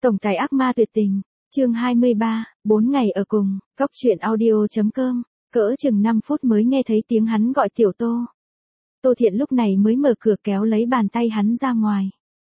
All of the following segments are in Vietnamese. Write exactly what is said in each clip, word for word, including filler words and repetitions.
Tổng tài ác ma tuyệt tình, chương hai mươi ba, bốn ngày ở cùng, Cóc truyện audio.com, cỡ chừng năm phút mới nghe thấy tiếng hắn gọi Tiểu Tô. Tô Thiện lúc này mới mở cửa kéo lấy bàn tay hắn ra ngoài.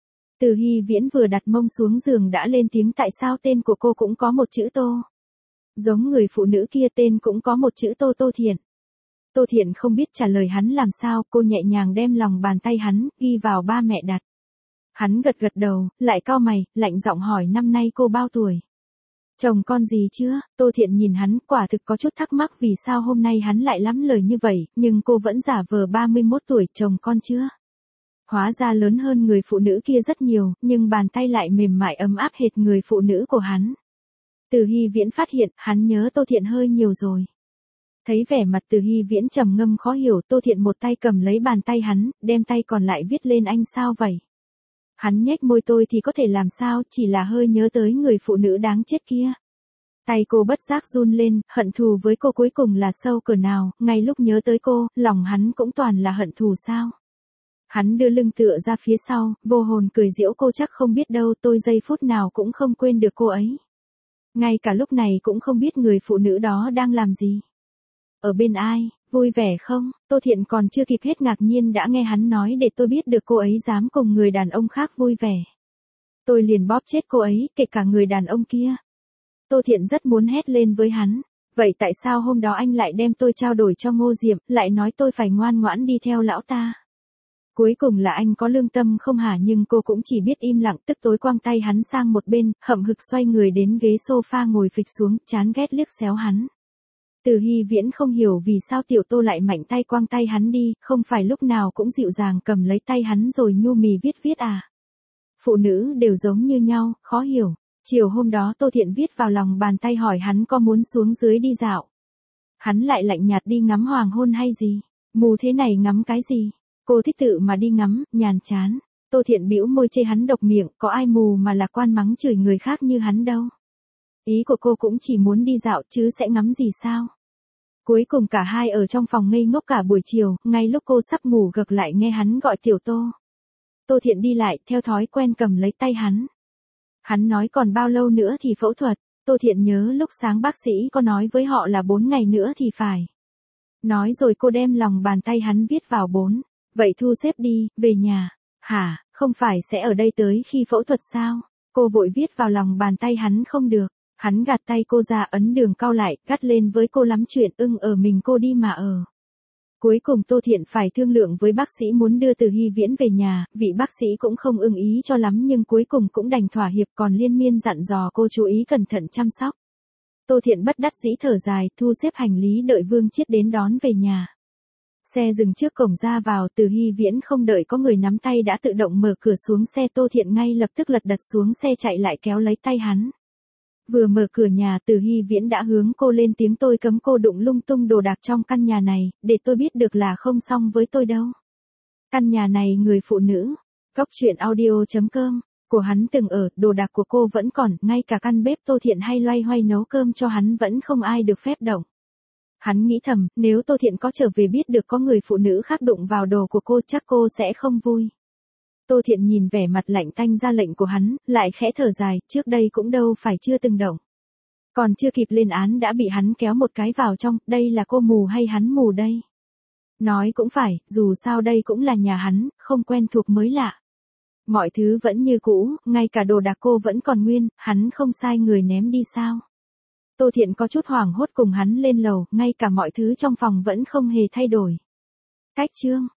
Từ Hy Viễn vừa đặt mông xuống giường đã lên tiếng tại sao tên của cô cũng có một chữ Tô. Giống người phụ nữ kia tên cũng có một chữ Tô Tô Thiện. Tô Thiện không biết trả lời hắn làm sao, cô nhẹ nhàng đem lòng bàn tay hắn, ghi vào ba mẹ đặt. Hắn gật gật đầu, lại cau mày, lạnh giọng hỏi năm nay cô bao tuổi? Chồng con gì chưa? Tô Thiện nhìn hắn, quả thực có chút thắc mắc vì sao hôm nay hắn lại lắm lời như vậy, nhưng cô vẫn giả vờ ba mươi mốt tuổi, chồng con chưa? Hóa ra lớn hơn người phụ nữ kia rất nhiều, nhưng bàn tay lại mềm mại ấm áp hệt người phụ nữ của hắn. Từ Hy Viễn phát hiện, hắn nhớ Tô Thiện hơi nhiều rồi. Thấy vẻ mặt Từ Hy Viễn trầm ngâm khó hiểu, Tô Thiện một tay cầm lấy bàn tay hắn, đem tay còn lại viết lên anh sao vậy? Hắn nhếch môi tôi thì có thể làm sao, chỉ là hơi nhớ tới người phụ nữ đáng chết kia. Tay cô bất giác run lên, hận thù với cô cuối cùng là sâu cỡ nào, ngay lúc nhớ tới cô, lòng hắn cũng toàn là hận thù sao. Hắn đưa lưng tựa ra phía sau, vô hồn cười giễu cô chắc không biết đâu tôi giây phút nào cũng không quên được cô ấy. Ngay cả lúc này cũng không biết người phụ nữ đó đang làm gì. Ở bên ai, vui vẻ không? Tô Thiện còn chưa kịp hết ngạc nhiên đã nghe hắn nói để tôi biết được cô ấy dám cùng người đàn ông khác vui vẻ. Tôi liền bóp chết cô ấy, kể cả người đàn ông kia. Tô Thiện rất muốn hét lên với hắn. Vậy tại sao hôm đó anh lại đem tôi trao đổi cho Ngô Diệm, lại nói tôi phải ngoan ngoãn đi theo lão ta? Cuối cùng là anh có lương tâm không hả? Nhưng cô cũng chỉ biết im lặng, tức tối quăng tay hắn sang một bên, hậm hực xoay người đến ghế sofa ngồi phịch xuống, chán ghét liếc xéo hắn. Từ Hy Viễn không hiểu vì sao Tiểu Tô lại mạnh tay quăng tay hắn đi, không phải lúc nào cũng dịu dàng cầm lấy tay hắn rồi nhu mì viết viết à. Phụ nữ đều giống như nhau, khó hiểu. Chiều hôm đó Tô Thiện viết vào lòng bàn tay hỏi hắn có muốn xuống dưới đi dạo. Hắn lại lạnh nhạt đi ngắm hoàng hôn hay gì? Mù thế này ngắm cái gì? Cô thích tự mà đi ngắm, nhàn chán. Tô Thiện bĩu môi chê hắn độc miệng, có ai mù mà lạc quan mắng chửi người khác như hắn đâu. Ý của cô cũng chỉ muốn đi dạo chứ sẽ ngắm gì sao? Cuối cùng cả hai ở trong phòng ngây ngốc cả buổi chiều, ngay lúc cô sắp ngủ gật lại nghe hắn gọi Tiểu Tô. Tô Thiện đi lại, theo thói quen cầm lấy tay hắn. Hắn nói còn bao lâu nữa thì phẫu thuật, Tô Thiện nhớ lúc sáng bác sĩ có nói với họ là bốn ngày nữa thì phải. Nói rồi cô đem lòng bàn tay hắn viết vào bốn. Vậy thu xếp đi, về nhà. Hả, không phải sẽ ở đây tới khi phẫu thuật sao? Cô vội viết vào lòng bàn tay hắn không được. Hắn gạt tay cô ra ấn đường cau lại, cắt lên với cô lắm chuyện ưng ở mình cô đi mà ở. Cuối cùng Tô Thiện phải thương lượng với bác sĩ muốn đưa Từ Hy Viễn về nhà, vị bác sĩ cũng không ưng ý cho lắm nhưng cuối cùng cũng đành thỏa hiệp còn liên miên dặn dò cô chú ý cẩn thận chăm sóc. Tô Thiện bất đắc dĩ thở dài, thu xếp hành lý đợi Vương Chiết đến đón về nhà. Xe dừng trước cổng ra vào, Từ Hy Viễn không đợi có người nắm tay đã tự động mở cửa xuống xe, Tô Thiện ngay lập tức lật đật xuống xe chạy lại kéo lấy tay hắn. Vừa mở cửa nhà Từ Hy Viễn đã hướng cô lên tiếng tôi cấm cô đụng lung tung đồ đạc trong căn nhà này, để tôi biết được là không xong với tôi đâu. Căn nhà này người phụ nữ, Cóc truyện audio.com, của hắn từng ở, đồ đạc của cô vẫn còn, ngay cả căn bếp Tô Thiện hay loay hoay nấu cơm cho hắn vẫn không ai được phép động. Hắn nghĩ thầm, nếu Tô Thiện có trở về biết được có người phụ nữ khác đụng vào đồ của cô chắc cô sẽ không vui. Tô Thiện nhìn vẻ mặt lạnh tanh ra lệnh của hắn, lại khẽ thở dài, trước đây cũng đâu phải chưa từng động. Còn chưa kịp lên án đã bị hắn kéo một cái vào trong, đây là cô mù hay hắn mù đây? Nói cũng phải, dù sao đây cũng là nhà hắn, không quen thuộc mới lạ. Mọi thứ vẫn như cũ, ngay cả đồ đạc cô vẫn còn nguyên, hắn không sai người ném đi sao? Tô Thiện có chút hoảng hốt cùng hắn lên lầu, ngay cả mọi thứ trong phòng vẫn không hề thay đổi. Cách chương